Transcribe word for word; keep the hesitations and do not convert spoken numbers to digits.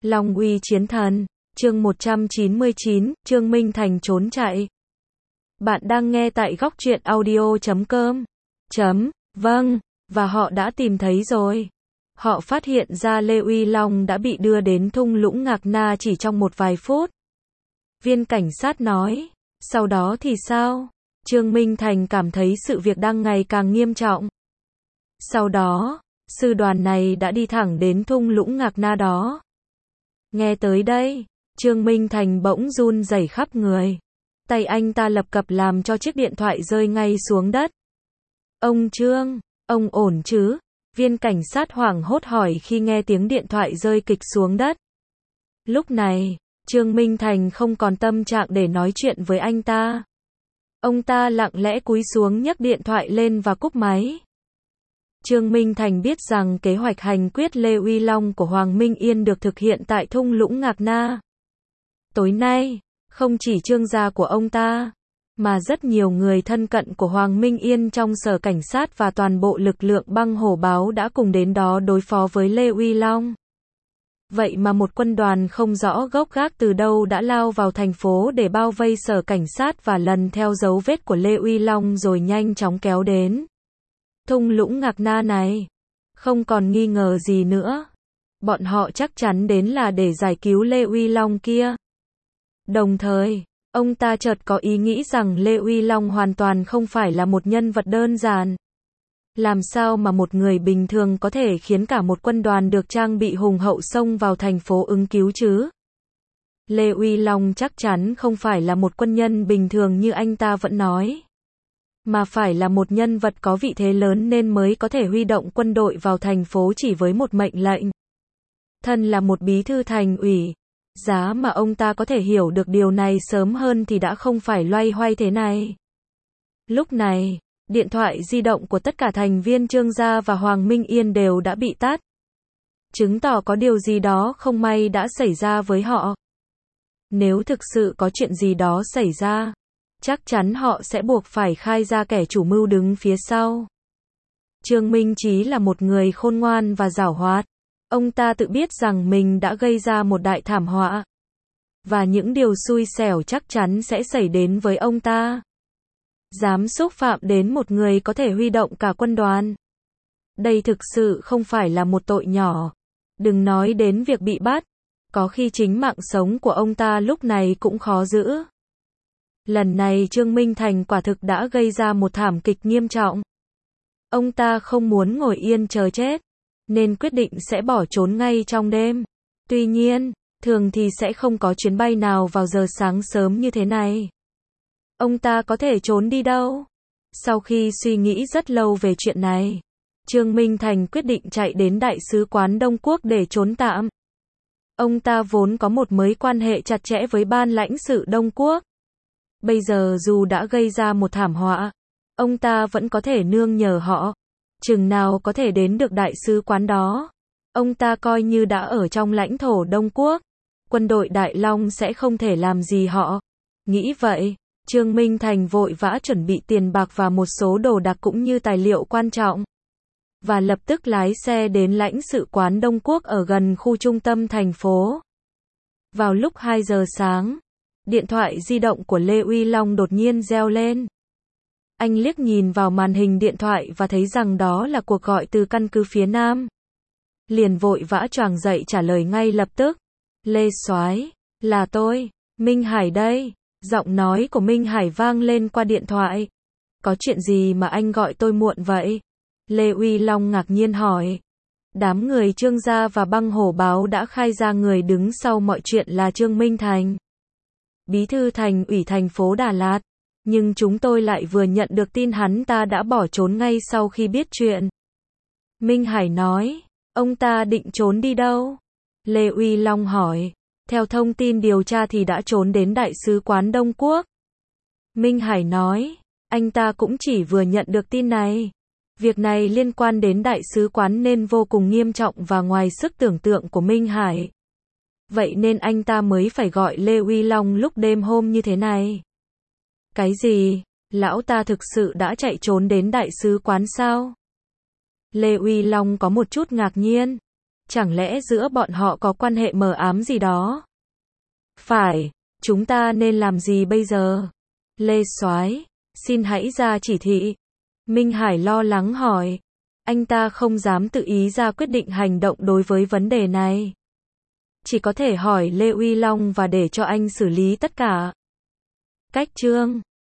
Long uy chiến thần, chương một trăm chín mươi chín, Trương Minh Thành trốn chạy. Bạn đang nghe tại góc truyện audio chấm com. Chấm, vâng, và họ đã tìm thấy rồi. Họ phát hiện ra Lê Uy Long đã bị đưa đến thung lũng Ngạc Na chỉ trong một vài phút. Viên cảnh sát nói, sau đó thì sao? Trương Minh Thành cảm thấy sự việc đang ngày càng nghiêm trọng. Sau đó, sư đoàn này đã đi thẳng đến thung lũng Ngạc Na đó. Nghe tới đây, Trương Minh Thành bỗng run rẩy khắp người. Tay anh ta lập cập làm cho chiếc điện thoại rơi ngay xuống đất. Ông Trương, ông ổn chứ? Viên cảnh sát hoảng hốt hỏi khi nghe tiếng điện thoại rơi kịch xuống đất. Lúc này, Trương Minh Thành không còn tâm trạng để nói chuyện với anh ta. Ông ta lặng lẽ cúi xuống nhấc điện thoại lên và cúp máy. Trương Minh Thành biết rằng kế hoạch hành quyết Lê Uy Long của Hoàng Minh Yên được thực hiện tại thung lũng Ngạc Na. Tối nay, không chỉ Trương gia của ông ta, mà rất nhiều người thân cận của Hoàng Minh Yên trong sở cảnh sát và toàn bộ lực lượng băng hổ báo đã cùng đến đó đối phó với Lê Uy Long. Vậy mà một quân đoàn không rõ gốc gác từ đâu đã lao vào thành phố để bao vây sở cảnh sát và lần theo dấu vết của Lê Uy Long rồi nhanh chóng kéo đến thung lũng Ngạc Na này. Không còn nghi ngờ gì nữa. Bọn họ chắc chắn đến là để giải cứu Lê Uy Long kia. Đồng thời, ông ta chợt có ý nghĩ rằng Lê Uy Long hoàn toàn không phải là một nhân vật đơn giản. Làm sao mà một người bình thường có thể khiến cả một quân đoàn được trang bị hùng hậu xông vào thành phố ứng cứu chứ? Lê Uy Long chắc chắn không phải là một quân nhân bình thường như anh ta vẫn nói, mà phải là một nhân vật có vị thế lớn nên mới có thể huy động quân đội vào thành phố chỉ với một mệnh lệnh. Thân là một bí thư thành ủy, giá mà ông ta có thể hiểu được điều này sớm hơn thì đã không phải loay hoay thế này. Lúc này, điện thoại di động của tất cả thành viên Trương gia và Hoàng Minh Yên đều đã bị tắt, chứng tỏ có điều gì đó không may đã xảy ra với họ. Nếu thực sự có chuyện gì đó xảy ra, chắc chắn họ sẽ buộc phải khai ra kẻ chủ mưu đứng phía sau. Trương Minh Chí là một người khôn ngoan và giảo hoạt. Ông ta tự biết rằng mình đã gây ra một đại thảm họa, và những điều xui xẻo chắc chắn sẽ xảy đến với ông ta. Dám xúc phạm đến một người có thể huy động cả quân đoàn. Đây thực sự không phải là một tội nhỏ. Đừng nói đến việc bị bắt, có khi chính mạng sống của ông ta lúc này cũng khó giữ. Lần này Trương Minh Thành quả thực đã gây ra một thảm kịch nghiêm trọng. Ông ta không muốn ngồi yên chờ chết, nên quyết định sẽ bỏ trốn ngay trong đêm. Tuy nhiên, thường thì sẽ không có chuyến bay nào vào giờ sáng sớm như thế này. Ông ta có thể trốn đi đâu? Sau khi suy nghĩ rất lâu về chuyện này, Trương Minh Thành quyết định chạy đến Đại sứ quán Đông Quốc để trốn tạm. Ông ta vốn có một mối quan hệ chặt chẽ với ban lãnh sự Đông Quốc. Bây giờ dù đã gây ra một thảm họa, ông ta vẫn có thể nương nhờ họ. Chừng nào có thể đến được đại sứ quán đó, ông ta coi như đã ở trong lãnh thổ Đông Quốc. Quân đội Đại Long sẽ không thể làm gì họ. Nghĩ vậy, Trương Minh Thành vội vã chuẩn bị tiền bạc và một số đồ đạc cũng như tài liệu quan trọng, và lập tức lái xe đến lãnh sự quán Đông Quốc ở gần khu trung tâm thành phố. Vào lúc hai giờ sáng, điện thoại di động của Lê Uy Long đột nhiên reo lên. Anh liếc nhìn vào màn hình điện thoại và thấy rằng đó là cuộc gọi từ căn cứ phía Nam. Liền vội vã choàng dậy trả lời ngay lập tức. Lê Soái, là tôi, Minh Hải đây. Giọng nói của Minh Hải vang lên qua điện thoại. Có chuyện gì mà anh gọi tôi muộn vậy? Lê Uy Long ngạc nhiên hỏi. Đám người Trương gia và băng hổ báo đã khai ra người đứng sau mọi chuyện là Trương Minh Thành, bí thư thành ủy thành phố Đà Lạt. Nhưng chúng tôi lại vừa nhận được tin hắn ta đã bỏ trốn ngay sau khi biết chuyện. Minh Hải nói, ông ta định trốn đi đâu? Lê Uy Long hỏi. Theo thông tin điều tra thì đã trốn đến Đại sứ quán Đông Quốc. Minh Hải nói, anh ta cũng chỉ vừa nhận được tin này. Việc này liên quan đến Đại sứ quán nên vô cùng nghiêm trọng và ngoài sức tưởng tượng của Minh Hải. Vậy nên anh ta mới phải gọi Lê Uy Long lúc đêm hôm như thế này. Cái gì? Lão ta thực sự đã chạy trốn đến đại sứ quán sao? Lê Uy Long có một chút ngạc nhiên. Chẳng lẽ giữa bọn họ có quan hệ mờ ám gì đó? Phải, chúng ta nên làm gì bây giờ? Lê Soái, xin hãy ra chỉ thị. Minh Hải lo lắng hỏi. Anh ta không dám tự ý ra quyết định hành động đối với vấn đề này. Chỉ có thể hỏi Lê Uy Long và để cho anh xử lý tất cả. Cách chương